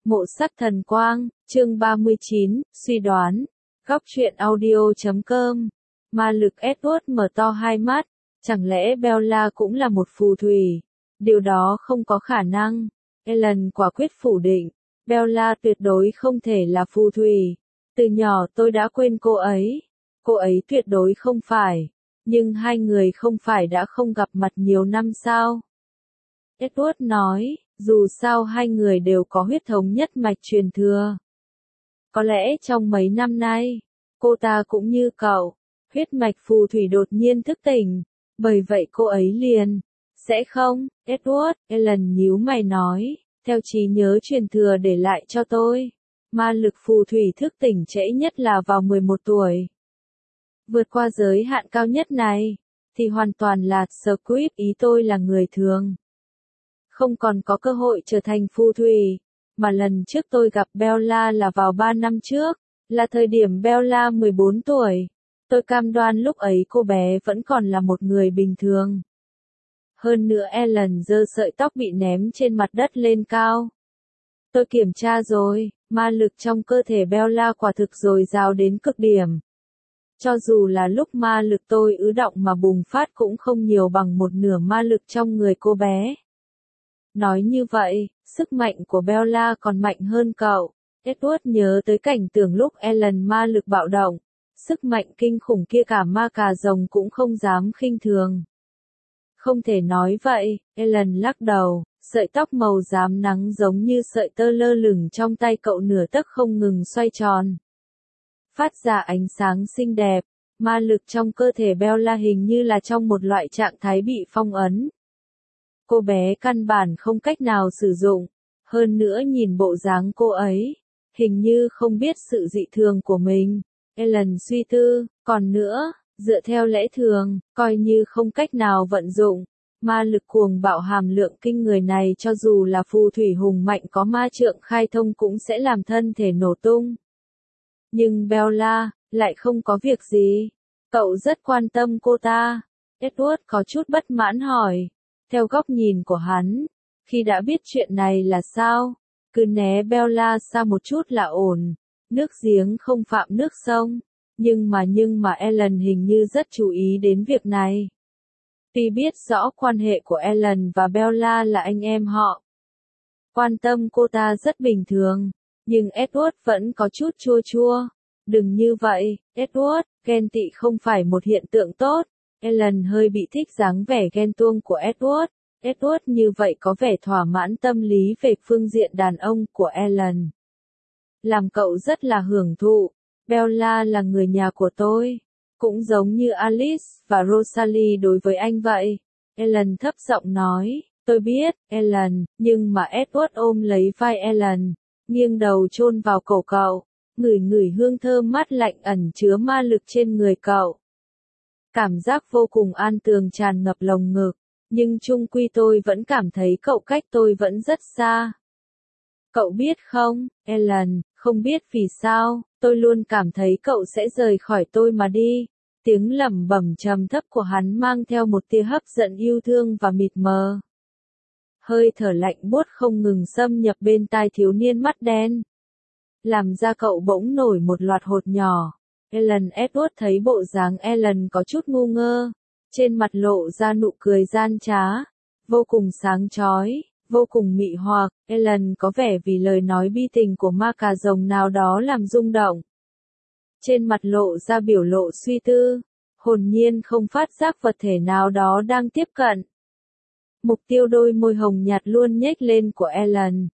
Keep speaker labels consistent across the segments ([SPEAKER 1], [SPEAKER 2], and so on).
[SPEAKER 1] Mộ sắc thần quang, chương 39, suy đoán. Góc truyện audio.com. Ma lực Edward mở to hai mắt, chẳng lẽ Bella cũng là một phù thủy? Điều đó không có khả năng. Ellen quả quyết phủ định. Bella tuyệt đối không thể là phù thủy. Từ nhỏ tôi đã quên cô ấy. Cô ấy tuyệt đối không phải. Nhưng hai người không phải đã không gặp mặt nhiều năm sao? Edward nói, dù sao hai người đều có huyết thống nhất mạch truyền thừa. Có lẽ trong mấy năm nay, cô ta cũng như cậu, huyết mạch phù thủy đột nhiên thức tỉnh, bởi vậy cô ấy liền, sẽ không, Edward, Ellen nhíu mày nói, theo trí nhớ truyền thừa để lại cho tôi, ma lực phù thủy thức tỉnh trễ nhất là vào 11 tuổi. Vượt qua giới hạn cao nhất này, thì hoàn toàn là Squib, ý tôi là người thường. Không còn có cơ hội trở thành phù thủy, mà lần trước tôi gặp Bella là vào 3 năm trước, là thời điểm Bella 14 tuổi. Tôi cam đoan lúc ấy cô bé vẫn còn là một người bình thường. Hơn nữa Ellen giơ sợi tóc bị ném trên mặt đất lên cao. Tôi kiểm tra rồi, ma lực trong cơ thể Bella quả thực dồi dào đến cực điểm. Cho dù là lúc ma lực tôi ứ động mà bùng phát cũng không nhiều bằng một nửa ma lực trong người cô bé. Nói như vậy, sức mạnh của Bella còn mạnh hơn cậu. Edward nhớ tới cảnh tượng lúc Ellen ma lực bạo động. Sức mạnh kinh khủng kia cả ma cà rồng cũng không dám khinh thường. Không thể nói vậy, Ellen lắc đầu, sợi tóc màu xám nắng giống như sợi tơ lơ lửng trong tay cậu nửa tấc không ngừng xoay tròn. Phát ra ánh sáng xinh đẹp, ma lực trong cơ thể Bella hình như là trong một loại trạng thái bị phong ấn. Cô bé căn bản không cách nào sử dụng, hơn nữa nhìn bộ dáng cô ấy, hình như không biết sự dị thường của mình. Ellen suy tư, còn nữa, dựa theo lẽ thường, coi như không cách nào vận dụng, ma lực cuồng bạo hàm lượng kinh người này cho dù là phù thủy hùng mạnh có ma trượng khai thông cũng sẽ làm thân thể nổ tung. Nhưng Bella, lại không có việc gì. Cậu rất quan tâm cô ta. Edward có chút bất mãn hỏi. Theo góc nhìn của hắn, khi đã biết chuyện này là sao, cứ né Bella xa một chút là ổn. Nước giếng không phạm nước sông. Nhưng mà Ellen hình như rất chú ý đến việc này. Tuy biết rõ quan hệ của Ellen và Bella là anh em họ. Quan tâm cô ta rất bình thường. Nhưng Edward vẫn có chút chua chua. Đừng như vậy, Edward, ghen tị không phải một hiện tượng tốt. Ellen hơi bị thích dáng vẻ ghen tuông của Edward. Edward như vậy có vẻ thỏa mãn tâm lý về phương diện đàn ông của Ellen. Làm cậu rất là hưởng thụ. Bella là người nhà của tôi. Cũng giống như Alice và Rosalie đối với anh vậy. Ellen thấp giọng nói, tôi biết, Ellen, nhưng mà Edward ôm lấy vai Ellen, nghiêng đầu chôn vào cổ cậu, ngửi hương thơm mát lạnh ẩn chứa ma lực trên người cậu. Cảm giác vô cùng an tường tràn ngập lồng ngực, nhưng chung quy tôi vẫn cảm thấy cậu cách tôi vẫn rất xa. Cậu biết không, Ellen, không biết vì sao, tôi luôn cảm thấy cậu sẽ rời khỏi tôi mà đi. Tiếng lẩm bẩm trầm thấp của hắn mang theo một tia hấp dẫn yêu thương và mịt mờ. Hơi thở lạnh buốt không ngừng xâm nhập bên tai thiếu niên mắt đen. Làm ra cậu bỗng nổi một loạt hột nhỏ. Ellen, Edward thấy bộ dáng Ellen có chút ngu ngơ. Trên mặt lộ ra nụ cười gian trá. Vô cùng sáng chói, vô cùng mị hoặc. Ellen có vẻ vì lời nói bi tình của ma cà rồng nào đó làm rung động. Trên mặt lộ ra biểu lộ suy tư. Hồn nhiên không phát giác vật thể nào đó đang tiếp cận. Mục tiêu đôi môi hồng nhạt luôn nhếch lên của Ellen.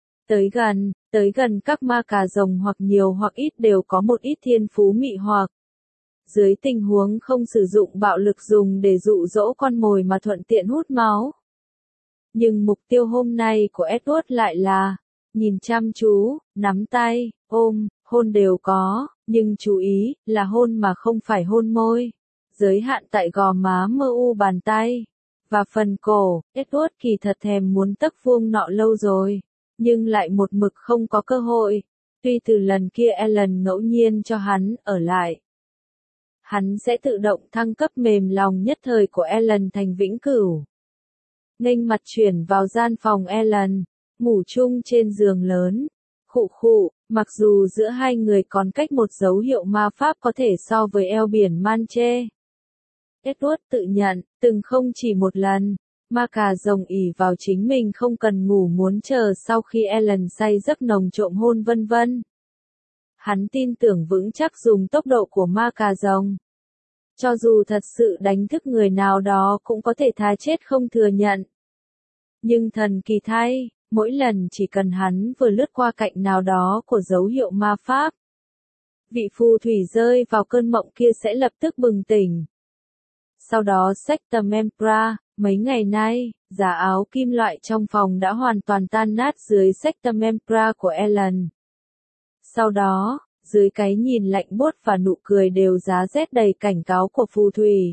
[SPEAKER 1] Tới gần các ma cà rồng hoặc nhiều hoặc ít đều có một ít thiên phú mị hoặc. Dưới tình huống không sử dụng bạo lực dùng để dụ dỗ con mồi mà thuận tiện hút máu. Nhưng mục tiêu hôm nay của Edward lại là, nhìn chăm chú, nắm tay, ôm, hôn đều có, nhưng chú ý, là hôn mà không phải hôn môi. Giới hạn tại gò má mơ u bàn tay. Và phần cổ, Edward kỳ thật thèm muốn tấc vuông nọ lâu rồi. Nhưng lại một mực không có cơ hội. Tuy từ lần kia Ellen ngẫu nhiên cho hắn ở lại. Hắn sẽ tự động thăng cấp mềm lòng nhất thời của Ellen thành vĩnh cửu. Nghênh mặt chuyển vào gian phòng Ellen, ngủ chung trên giường lớn. Khụ khụ, mặc dù giữa hai người còn cách một dấu hiệu ma pháp có thể so với eo biển Manche. Edward tự nhận, từng không chỉ một lần, ma cà rồng ỷ vào chính mình không cần ngủ muốn chờ sau khi Ellen say giấc nồng trộm hôn vân vân. Hắn tin tưởng vững chắc dùng tốc độ của ma cà rồng. Cho dù thật sự đánh thức người nào đó cũng có thể tha chết không thừa nhận. Nhưng thần kỳ thay, mỗi lần chỉ cần hắn vừa lướt qua cạnh nào đó của dấu hiệu ma pháp, vị phù thủy rơi vào cơn mộng kia sẽ lập tức bừng tỉnh. Sau đó Sectum Empra, mấy ngày nay, giá áo kim loại trong phòng đã hoàn toàn tan nát dưới Sectum Empra của Ellen. Sau đó, dưới cái nhìn lạnh buốt và nụ cười đều giá rét đầy cảnh cáo của phù thủy,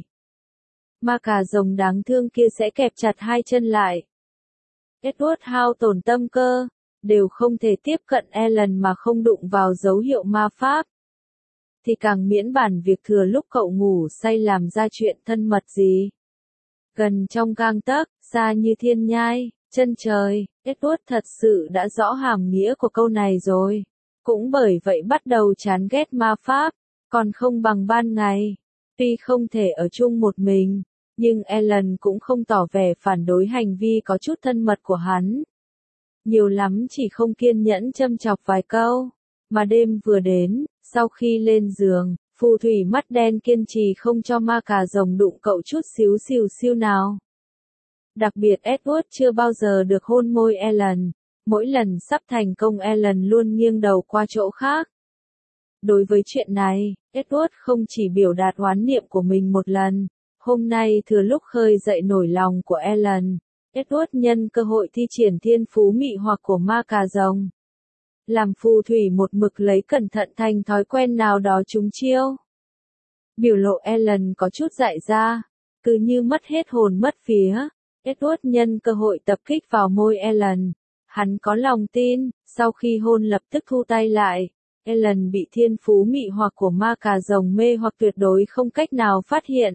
[SPEAKER 1] ma cà rồng đáng thương kia sẽ kẹp chặt hai chân lại. Edward hao tổn tâm cơ, đều không thể tiếp cận Ellen mà không đụng vào dấu hiệu ma pháp. Thì càng miễn bàn việc thừa lúc cậu ngủ say làm ra chuyện thân mật gì. Gần trong gang tấc, xa như thiên nhai, chân trời, Edward thật sự đã rõ hàm nghĩa của câu này rồi. Cũng bởi vậy bắt đầu chán ghét ma pháp, còn không bằng ban ngày. Tuy không thể ở chung một mình, nhưng Ellen cũng không tỏ vẻ phản đối hành vi có chút thân mật của hắn. Nhiều lắm chỉ không kiên nhẫn châm chọc vài câu. Mà đêm vừa đến, sau khi lên giường, phù thủy mắt đen kiên trì không cho ma cà rồng đụng cậu chút xíu xìu xiu nào. Đặc biệt Edward chưa bao giờ được hôn môi Ellen. Mỗi lần sắp thành công Ellen luôn nghiêng đầu qua chỗ khác. Đối với chuyện này, Edward không chỉ biểu đạt oán niệm của mình một lần. Hôm nay thừa lúc khơi dậy nổi lòng của Ellen, Edward nhân cơ hội thi triển thiên phú mị hoặc của ma cà rồng. Làm phù thủy một mực lấy cẩn thận thành thói quen nào đó trúng chiêu. Biểu lộ Ellen có chút dại ra, cứ như mất hết hồn mất vía. Edward nhân cơ hội tập kích vào môi Ellen. Hắn có lòng tin, sau khi hôn lập tức thu tay lại. Ellen bị thiên phú mị hoặc của ma cà rồng mê hoặc tuyệt đối không cách nào phát hiện.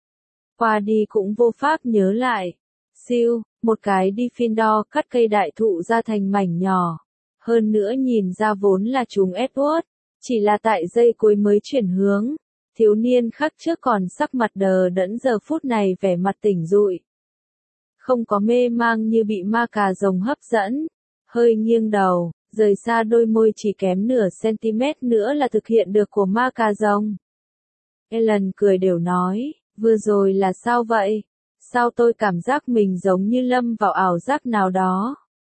[SPEAKER 1] Qua đi cũng vô pháp nhớ lại. Siêu, một cái Diffindor cắt cây đại thụ ra thành mảnh nhỏ. Hơn nữa nhìn ra vốn là chúng Edward, chỉ là tại giây cuối mới chuyển hướng. Thiếu niên khắc trước còn sắc mặt đờ đẫn giờ phút này vẻ mặt tỉnh rụi. Không có mê mang như bị ma cà rồng hấp dẫn. Hơi nghiêng đầu, rời xa đôi môi chỉ kém nửa cm nữa là thực hiện được của ma cà rồng. Ellen cười đều nói, vừa rồi là sao vậy? Sao tôi cảm giác mình giống như lâm vào ảo giác nào đó?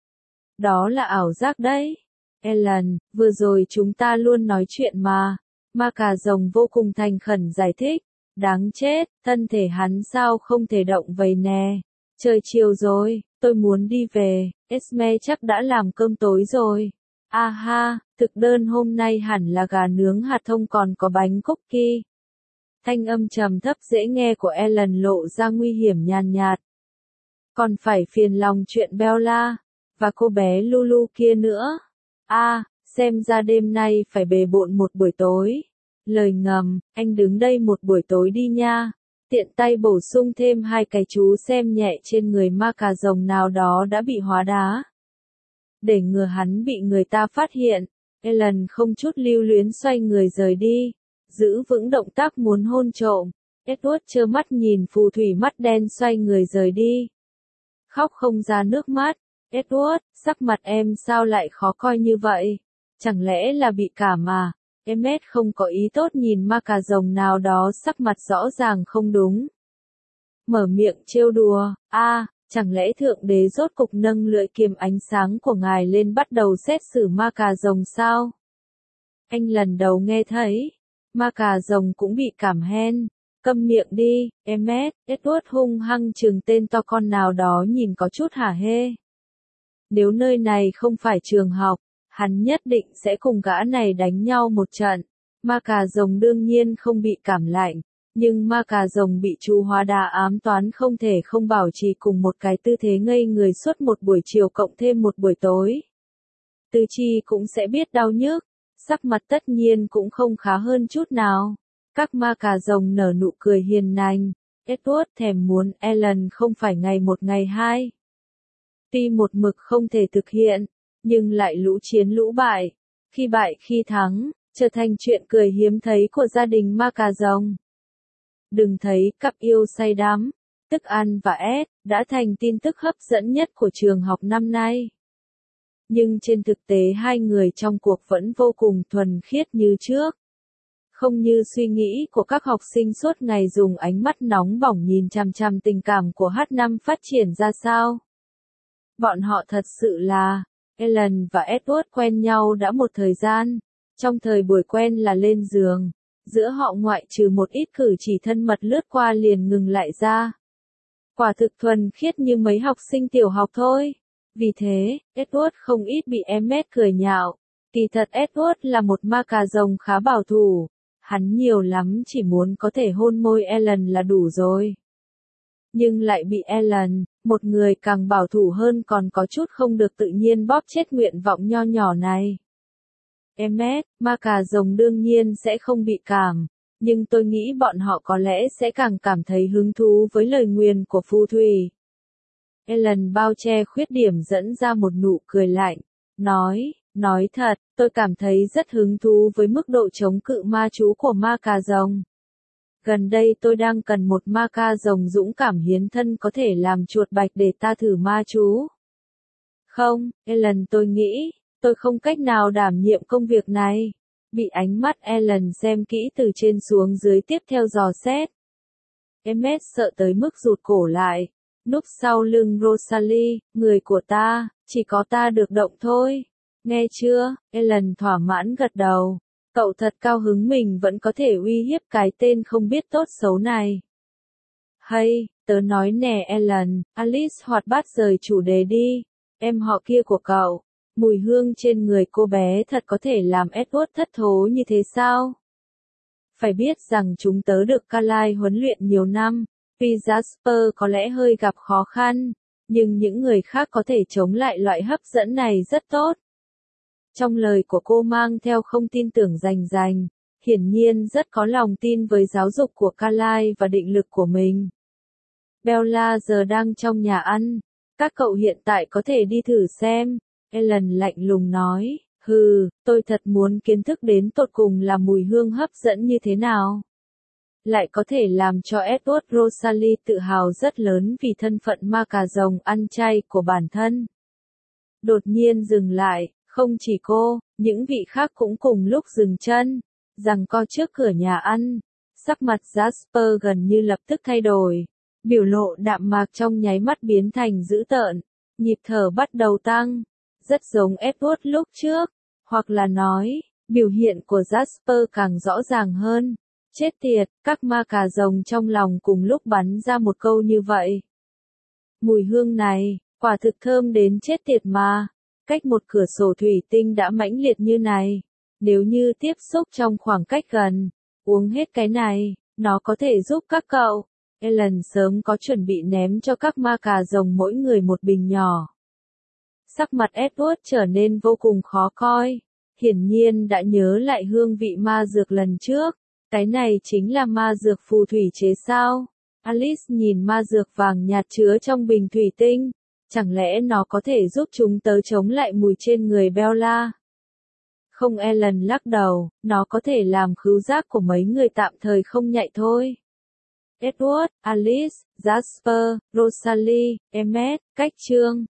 [SPEAKER 1] Đó là ảo giác đấy. Ellen, vừa rồi chúng ta luôn nói chuyện mà. Ma cà rồng vô cùng thành khẩn giải thích. Đáng chết, thân thể hắn sao không thể động vậy nè. Trời chiều rồi, tôi muốn đi về, Esme chắc đã làm cơm tối rồi. À ha, thực đơn hôm nay hẳn là gà nướng hạt thông còn có bánh cookie. Thanh âm trầm thấp dễ nghe của Ellen lộ ra nguy hiểm nhàn nhạt. Còn phải phiền lòng chuyện Bella, và cô bé Lulu kia nữa. Xem ra đêm nay phải bề bộn một buổi tối. Lời ngầm, anh đứng đây một buổi tối đi nha. Tiện tay bổ sung thêm hai cái chú xem nhẹ trên người ma cà rồng nào đó đã bị hóa đá. Để ngừa hắn bị người ta phát hiện, Ellen không chút lưu luyến xoay người rời đi, giữ vững động tác muốn hôn trộm. Edward trơ mắt nhìn phù thủy mắt đen xoay người rời đi. Khóc không ra nước mắt. Edward, sắc mặt em sao lại khó coi như vậy? Chẳng lẽ là bị cảm à? Emmet không có ý tốt nhìn ma cà rồng nào đó sắc mặt rõ ràng không đúng. Mở miệng trêu đùa, chẳng lẽ thượng đế rốt cục nâng lưỡi kiếm ánh sáng của ngài lên bắt đầu xét xử ma cà rồng sao? Anh lần đầu nghe thấy, ma cà rồng cũng bị cảm hen. Câm miệng đi, Emmet, Edward hung hăng trừng tên to con nào đó nhìn có chút hả hê. Nếu nơi này không phải trường học, hắn nhất định sẽ cùng gã này đánh nhau một trận. Ma cà rồng đương nhiên không bị cảm lạnh, nhưng ma cà rồng bị chú hóa đá ám toán không thể không bảo trì cùng một cái tư thế ngây người suốt một buổi chiều cộng thêm một buổi tối. Tứ chi cũng sẽ biết đau nhức, sắc mặt tất nhiên cũng không khá hơn chút nào. Các ma cà rồng nở nụ cười hiền lành. Edward thèm muốn Ellen không phải ngày một ngày hai. Tuy một mực không thể thực hiện, nhưng lại lũ chiến lũ bại, khi bại khi thắng, trở thành chuyện cười hiếm thấy của gia đình ma cà rồng. Đừng thấy cặp yêu say đắm, tức ăn và ép, đã thành tin tức hấp dẫn nhất của trường học năm nay. Nhưng trên thực tế hai người trong cuộc vẫn vô cùng thuần khiết như trước. Không như suy nghĩ của các học sinh suốt ngày dùng ánh mắt nóng bỏng nhìn chằm chằm tình cảm của H5 phát triển ra sao. Bọn họ thật sự là, Ellen và Edward quen nhau đã một thời gian. Trong thời buổi quen là lên giường, giữa họ ngoại trừ một ít cử chỉ thân mật lướt qua liền ngừng lại ra. Quả thực thuần khiết như mấy học sinh tiểu học thôi. Vì thế, Edward không ít bị Emmet cười nhạo. Kỳ thật Edward là một ma cà rồng khá bảo thủ. Hắn nhiều lắm chỉ muốn có thể hôn môi Ellen là đủ rồi. Nhưng lại bị Ellen, một người càng bảo thủ hơn còn có chút không được tự nhiên bóp chết nguyện vọng nho nhỏ này. Emmet, ma cà rồng đương nhiên sẽ không bị cảm, nhưng tôi nghĩ bọn họ có lẽ sẽ càng cảm thấy hứng thú với lời nguyền của phù thủy. Ellen bao che khuyết điểm dẫn ra một nụ cười lạnh, nói thật, tôi cảm thấy rất hứng thú với mức độ chống cự ma chú của ma cà rồng. Gần đây tôi đang cần một ma cà rồng dũng cảm hiến thân có thể làm chuột bạch để ta thử ma chú. Không, Ellen tôi nghĩ, tôi không cách nào đảm nhiệm công việc này. Bị ánh mắt Ellen xem kỹ từ trên xuống dưới tiếp theo dò xét. Emmet sợ tới mức rụt cổ lại, núp sau lưng Rosalie, người của ta, chỉ có ta được động thôi. Nghe chưa? Ellen thỏa mãn gật đầu. Cậu thật cao hứng mình vẫn có thể uy hiếp cái tên không biết tốt xấu này. Hay, tớ nói nè Ellen, Alice hoạt bát rời chủ đề đi. Em họ kia của cậu, mùi hương trên người cô bé thật có thể làm Edward thất thố như thế sao? Phải biết rằng chúng tớ được Carlisle huấn luyện nhiều năm, vì Jasper có lẽ hơi gặp khó khăn, nhưng những người khác có thể chống lại loại hấp dẫn này rất tốt. Trong lời của cô mang theo không tin tưởng rành, hiển nhiên rất có lòng tin với giáo dục của Carlisle và định lực của mình. Bella giờ đang trong nhà ăn, các cậu hiện tại có thể đi thử xem. Ellen lạnh lùng nói, tôi thật muốn kiến thức đến tột cùng là mùi hương hấp dẫn như thế nào. Lại có thể làm cho Edward Rosalie tự hào rất lớn vì thân phận ma cà rồng ăn chay của bản thân. Đột nhiên dừng lại, không chỉ cô, những vị khác cũng cùng lúc dừng chân, giằng co trước cửa nhà ăn. Sắc mặt Jasper gần như lập tức thay đổi, biểu lộ đạm mạc trong nháy mắt biến thành dữ tợn, nhịp thở bắt đầu tăng, rất giống Edward lúc trước, hoặc là nói, biểu hiện của Jasper càng rõ ràng hơn. Chết tiệt, các ma cà rồng trong lòng cùng lúc bắn ra một câu như vậy. Mùi hương này, quả thực thơm đến chết tiệt mà. Cách một cửa sổ thủy tinh đã mãnh liệt như này. Nếu như tiếp xúc trong khoảng cách gần, uống hết cái này, nó có thể giúp các cậu. Ellen sớm có chuẩn bị ném cho các ma cà rồng mỗi người một bình nhỏ. Sắc mặt Edward trở nên vô cùng khó coi. Hiển nhiên đã nhớ lại hương vị ma dược lần trước. Cái này chính là ma dược phù thủy chế sao? Alice nhìn ma dược vàng nhạt chứa trong bình thủy tinh. Chẳng lẽ nó có thể giúp chúng tớ chống lại mùi trên người Bella? Không, Ellen lắc đầu, nó có thể làm khứu giác của mấy người tạm thời không nhạy thôi. Edward, Alice, Jasper, Rosalie, Emmet, cách chương.